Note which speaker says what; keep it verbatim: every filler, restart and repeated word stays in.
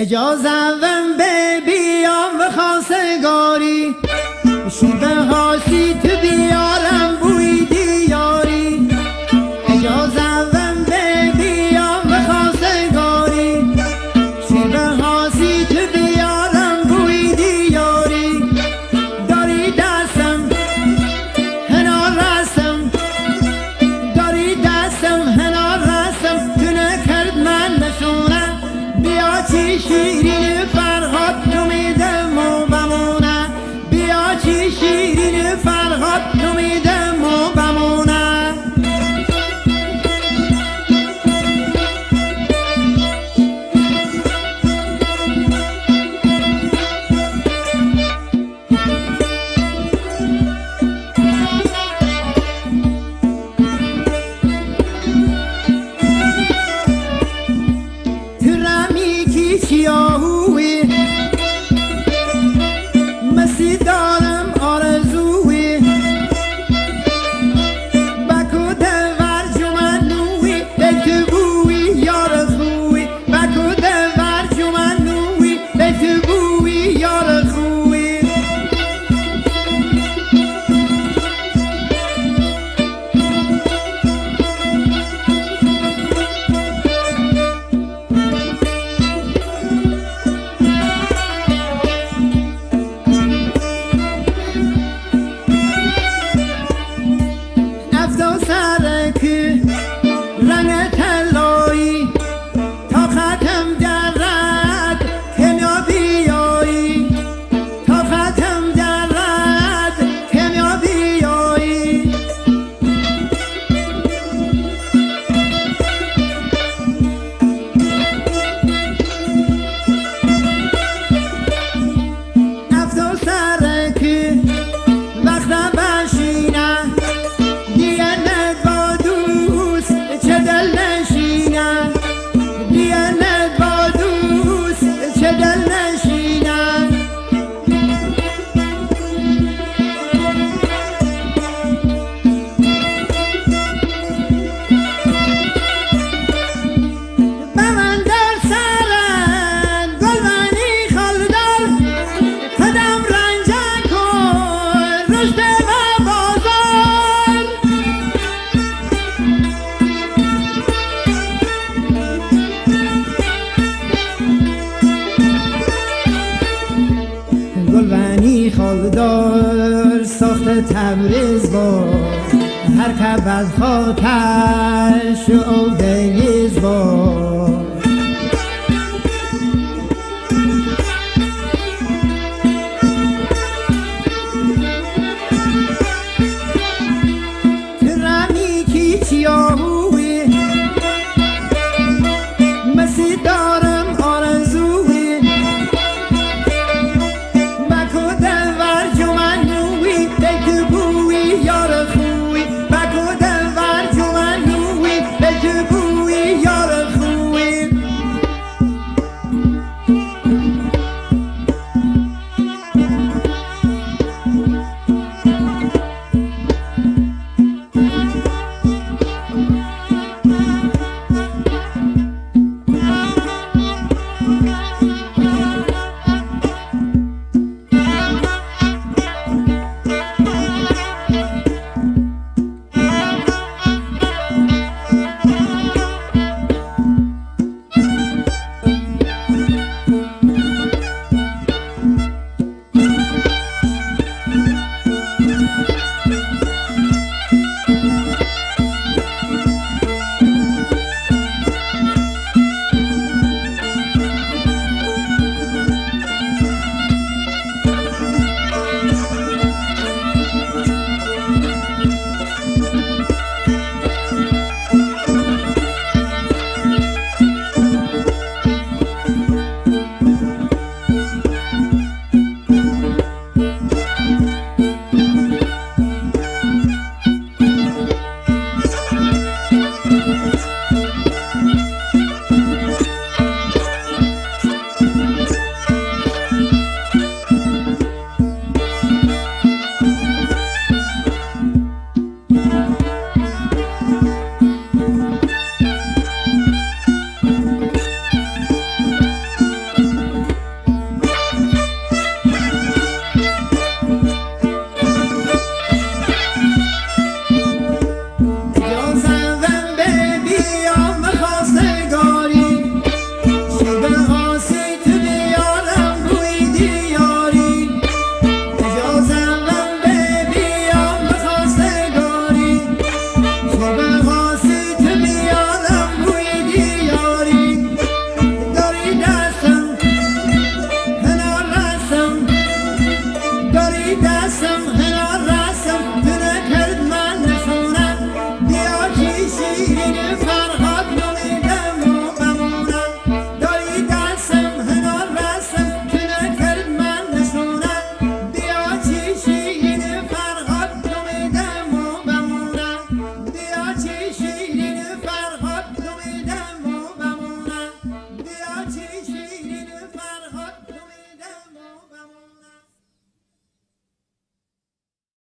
Speaker 1: اجازه وم به بیام و خواستگاری شیبه هاسی تو بیارم بوی دیاری اجازه وم به بیام و خواستگاری شیبه هاسی تو بیارم بوی دیاری داری دستم هنار رسم داری دستم هنار رسم تو نکرد من نشونه بیا چی شیرین فرهاد تو میدم و بمونه بیا چی شیرین فرهاد تو میدم و بمونه سیاهوی مسی دارم آرزوی بکو دور جمنوی بکبوی یار خوی بکو دور جمنوی بکبوی یار خوی رنگ طلایی تا ختم درد کمیا بیایی تا ختم درد کمیا بیایی افتا سر که وقت بشینه دیگه ندبا دوست چه دل نشینن دیگه ندبا دوست چه دل نشینن بمندر سرن گلبنی خالدار خودم رنجه کن رشد و بازار گلبنی خالدار ساخت تبریز با هر که بد خاکش و دنیز با